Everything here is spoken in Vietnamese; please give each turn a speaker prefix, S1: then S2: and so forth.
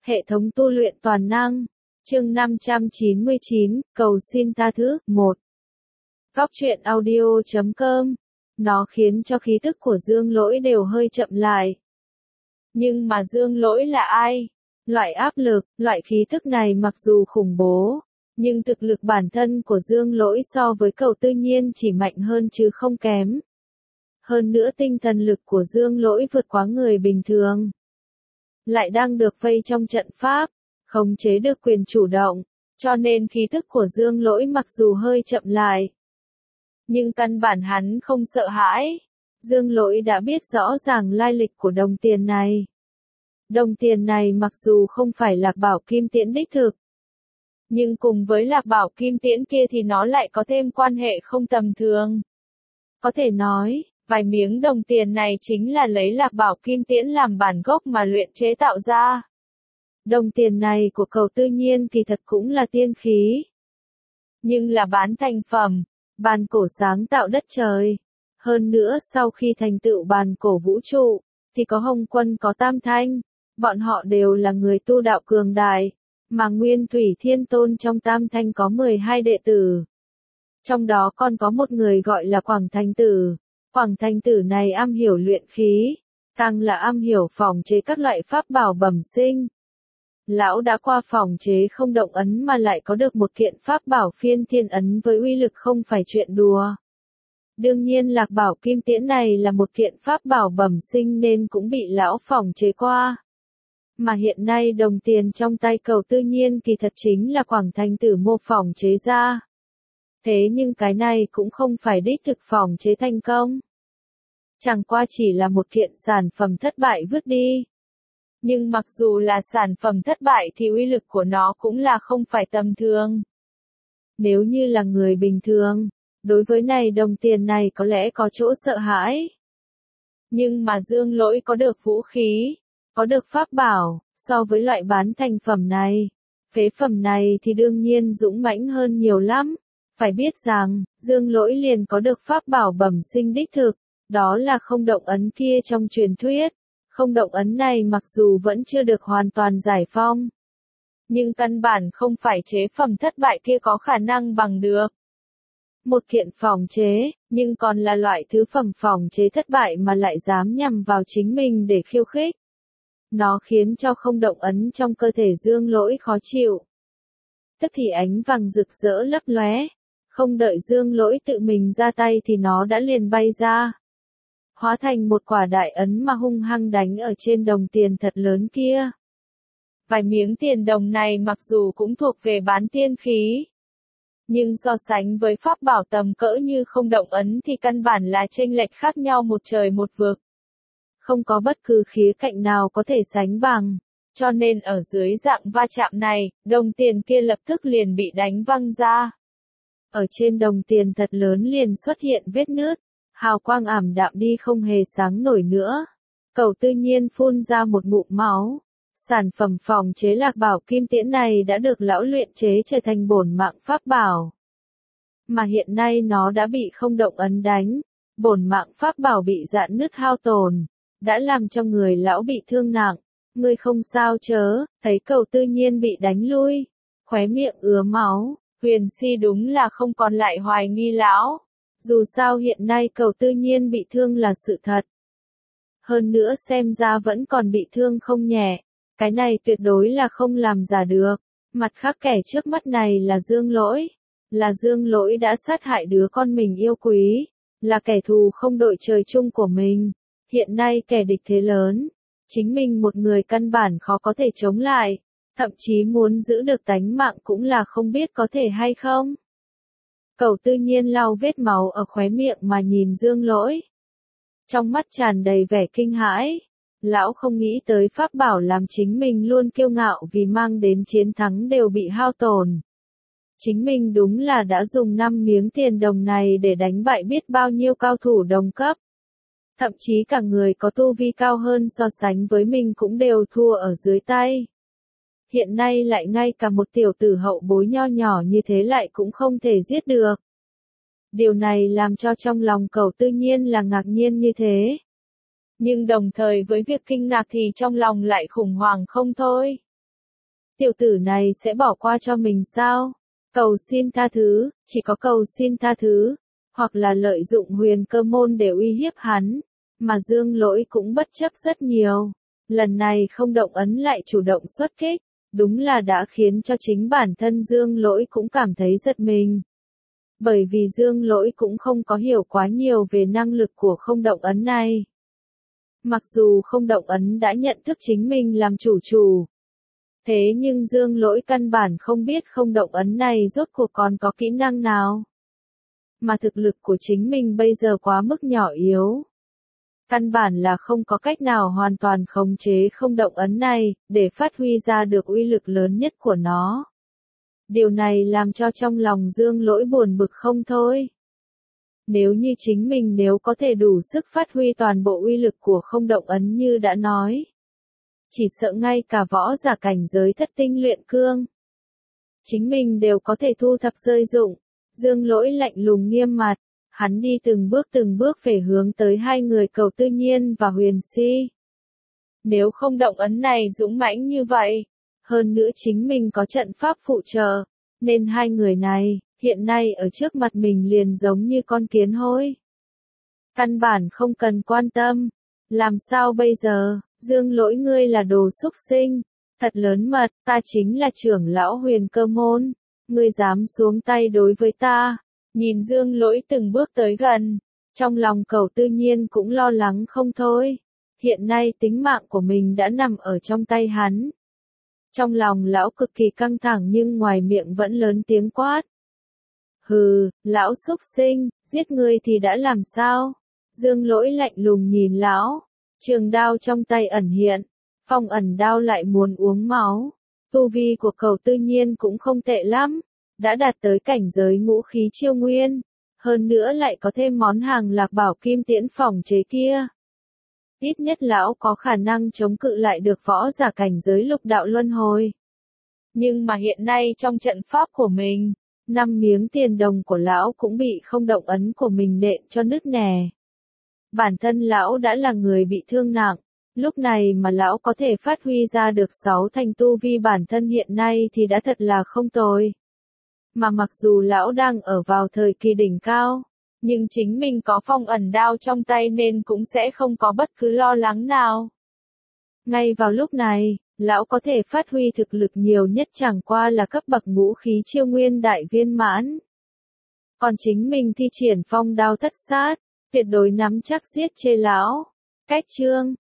S1: Hệ thống tu luyện toàn năng. Chương 599, cầu xin tha thứ, 1. Góc truyện audio.com. Nó khiến cho khí tức của Dương Lỗi đều hơi chậm lại. Nhưng mà Dương Lỗi là ai? Loại áp lực, loại khí tức này mặc dù khủng bố, nhưng thực lực bản thân của Dương Lỗi so với Cầu Tư Nhiên chỉ mạnh hơn chứ không kém. Hơn nữa tinh thần lực của Dương Lỗi vượt quá người bình thường. Lại đang được vây trong trận pháp, khống chế được quyền chủ động, cho nên khí tức của Dương Lỗi mặc dù hơi chậm lại, nhưng căn bản hắn không sợ hãi. Dương Lỗi đã biết rõ ràng lai lịch của đồng tiền này. Đồng tiền này mặc dù không phải Lạc Bảo Kim Tiễn đích thực, nhưng cùng với Lạc Bảo Kim Tiễn kia thì nó lại có thêm quan hệ không tầm thường. Có thể nói, vài miếng đồng tiền này chính là lấy Lạc Bảo Kim Tiễn làm bản gốc mà luyện chế tạo ra. Đồng tiền này của Cầu Tư Nhiên kỳ thật cũng là tiên khí, nhưng là bán thành phẩm, bàn cổ sáng tạo đất trời. Hơn nữa sau khi thành tựu bàn cổ vũ trụ, thì có Hồng Quân có Tam Thanh, bọn họ đều là người tu đạo cường đại, mà Nguyên Thủy Thiên Tôn trong Tam Thanh có 12 đệ tử. Trong đó còn có một người gọi là Quảng Thành Tử. Quảng Thành Tử này am hiểu luyện khí, càng là am hiểu phòng chế các loại pháp bảo bẩm sinh. Lão đã qua phòng chế không động ấn mà lại có được một kiện pháp bảo phiên thiên ấn với uy lực không phải chuyện đùa. Đương nhiên Lạc Bảo Kim Tiễn này là một kiện pháp bảo bẩm sinh nên cũng bị lão phòng chế qua. Mà hiện nay đồng tiền trong tay Cầu Tư Nhiên kỳ thật chính là Quảng Thành Tử mô phỏng chế ra. Thế nhưng cái này cũng không phải đích thực phòng chế thành công. Chẳng qua chỉ là một kiện sản phẩm thất bại vứt đi. Nhưng mặc dù là sản phẩm thất bại thì uy lực của nó cũng là không phải tầm thường. Nếu như là người bình thường, đối với này đồng tiền này có lẽ có chỗ sợ hãi. Nhưng mà Dương Lỗi có được vũ khí, có được pháp bảo, so với loại bán thành phẩm này, phế phẩm này thì đương nhiên dũng mãnh hơn nhiều lắm. Phải biết rằng, Dương Lỗi liền có được pháp bảo bẩm sinh đích thực, đó là không động ấn kia trong truyền thuyết. Không động ấn này mặc dù vẫn chưa được hoàn toàn giải phong, nhưng căn bản không phải chế phẩm thất bại kia có khả năng bằng được. Một kiện phòng chế, nhưng còn là loại thứ phẩm phòng chế thất bại mà lại dám nhằm vào chính mình để khiêu khích. Nó khiến cho không động ấn trong cơ thể Dương Lỗi khó chịu. Tức thì ánh vàng rực rỡ lấp lóe, không đợi Dương Lỗi tự mình ra tay thì nó đã liền bay ra, hóa thành một quả đại ấn mà hung hăng đánh ở trên đồng tiền thật lớn kia. Vài miếng tiền đồng này mặc dù cũng thuộc về bán tiên khí, nhưng so sánh với pháp bảo tầm cỡ như không động ấn thì căn bản là chênh lệch khác nhau một trời một vực. Không có bất cứ khía cạnh nào có thể sánh bằng, cho nên ở dưới dạng va chạm này, đồng tiền kia lập tức liền bị đánh văng ra. Ở trên đồng tiền thật lớn liền xuất hiện vết nứt, hào quang ảm đạm đi không hề sáng nổi nữa. Cầu Tư Nhiên phun ra một ngụm máu. Sản phẩm phòng chế Lạc Bảo Kim Tiễn này đã được lão luyện chế trở thành bổn mạng pháp bảo. Mà hiện nay nó đã bị không động ấn đánh, bổn mạng pháp bảo bị rạn nứt hao tổn, đã làm cho người lão bị thương nặng. Ngươi không sao chớ? Thấy Cầu Tư Nhiên bị đánh lui, khóe miệng ứa máu, Huyền Si đúng là không còn lại hoài nghi lão. Dù sao hiện nay Cầu Tư Nhiên bị thương là sự thật. Hơn nữa xem ra vẫn còn bị thương không nhẹ. Cái này tuyệt đối là không làm giả được. Mặt khác kẻ trước mắt này là Dương Lỗi. Là Dương Lỗi đã sát hại đứa con mình yêu quý. Là kẻ thù không đội trời chung của mình. Hiện nay kẻ địch thế lớn. Chính mình một người căn bản khó có thể chống lại. Thậm chí muốn giữ được tánh mạng cũng là không biết có thể hay không. Cầu Tư Nhiên lau vết máu ở khóe miệng mà nhìn Dương Lỗi. Trong mắt tràn đầy vẻ kinh hãi. Lão không nghĩ tới pháp bảo làm chính mình luôn kiêu ngạo vì mang đến chiến thắng đều bị hao tổn. Chính mình đúng là đã dùng 5 miếng tiền đồng này để đánh bại biết bao nhiêu cao thủ đồng cấp. Thậm chí cả người có tu vi cao hơn so sánh với mình cũng đều thua ở dưới tay. Hiện nay lại ngay cả một tiểu tử hậu bối nho nhỏ như thế lại cũng không thể giết được. Điều này làm cho trong lòng Cầu Tư Nhiên là ngạc nhiên như thế. Nhưng đồng thời với việc kinh ngạc thì trong lòng lại khủng hoảng không thôi. Tiểu tử này sẽ bỏ qua cho mình sao? Cầu xin tha thứ, chỉ có cầu xin tha thứ, hoặc là lợi dụng huyền cơ môn để uy hiếp hắn, mà Dương Lỗi cũng bất chấp rất nhiều. Lần này không động ấn lại chủ động xuất kích, đúng là đã khiến cho chính bản thân Dương Lỗi cũng cảm thấy giật mình. Bởi vì Dương Lỗi cũng không có hiểu quá nhiều về năng lực của không động ấn này. Mặc dù không động ấn đã nhận thức chính mình làm chủ. Thế nhưng Dương Lỗi căn bản không biết không động ấn này rốt cuộc còn có kỹ năng nào. Mà thực lực của chính mình bây giờ quá mức nhỏ yếu. Căn bản là không có cách nào hoàn toàn khống chế không động ấn này, để phát huy ra được uy lực lớn nhất của nó. Điều này làm cho trong lòng Dương Lỗi buồn bực không thôi. Nếu như chính mình nếu có thể đủ sức phát huy toàn bộ uy lực của không động ấn như đã nói. Chỉ sợ ngay cả võ giả cảnh giới thất tinh luyện cương. Chính mình đều có thể thu thập rơi dụng. Dương Lỗi lạnh lùng nghiêm mặt. Hắn đi từng bước về hướng tới hai người Cầu Tư Nhiên và Huyền Si. Nếu không động ấn này dũng mãnh như vậy, hơn nữa chính mình có trận pháp phụ trợ, nên hai người này, hiện nay ở trước mặt mình liền giống như con kiến hôi. Căn bản không cần quan tâm. Làm sao bây giờ, Dương Lỗi ngươi là đồ xúc sinh, thật lớn mật, ta chính là trưởng lão huyền cơ môn, ngươi dám xuống tay đối với ta. Nhìn Dương Lỗi từng bước tới gần, trong lòng Cầu Tư Nhiên cũng lo lắng không thôi. Hiện nay tính mạng của mình đã nằm ở trong tay hắn. Trong lòng lão cực kỳ căng thẳng nhưng ngoài miệng vẫn lớn tiếng quát. Hừ, lão xúc sinh, giết ngươi thì đã làm sao? Dương Lỗi lạnh lùng nhìn lão, trường đao trong tay ẩn hiện, phong ẩn đao lại muốn uống máu. Tu vi của Cầu Tư Nhiên cũng không tệ lắm. Đã đạt tới cảnh giới ngũ khí chiêu nguyên, hơn nữa lại có thêm món hàng Lạc Bảo Kim Tiễn phòng chế kia. Ít nhất lão có khả năng chống cự lại được võ giả cảnh giới lục đạo luân hồi. Nhưng mà hiện nay trong trận pháp của mình, 5 miếng tiền đồng của lão cũng bị không động ấn của mình nện cho nứt nẻ. Bản thân lão đã là người bị thương nặng, lúc này mà lão có thể phát huy ra được 6 thành tu vi bản thân hiện nay thì đã thật là không tồi. Mà mặc dù lão đang ở vào thời kỳ đỉnh cao, nhưng chính mình có phong ẩn đao trong tay nên cũng sẽ không có bất cứ lo lắng nào. Ngay vào lúc này, lão có thể phát huy thực lực nhiều nhất chẳng qua là cấp bậc ngũ khí chiêu nguyên đại viên mãn. Còn chính mình thi triển phong đao thất sát, tuyệt đối nắm chắc giết chê lão. Cách chương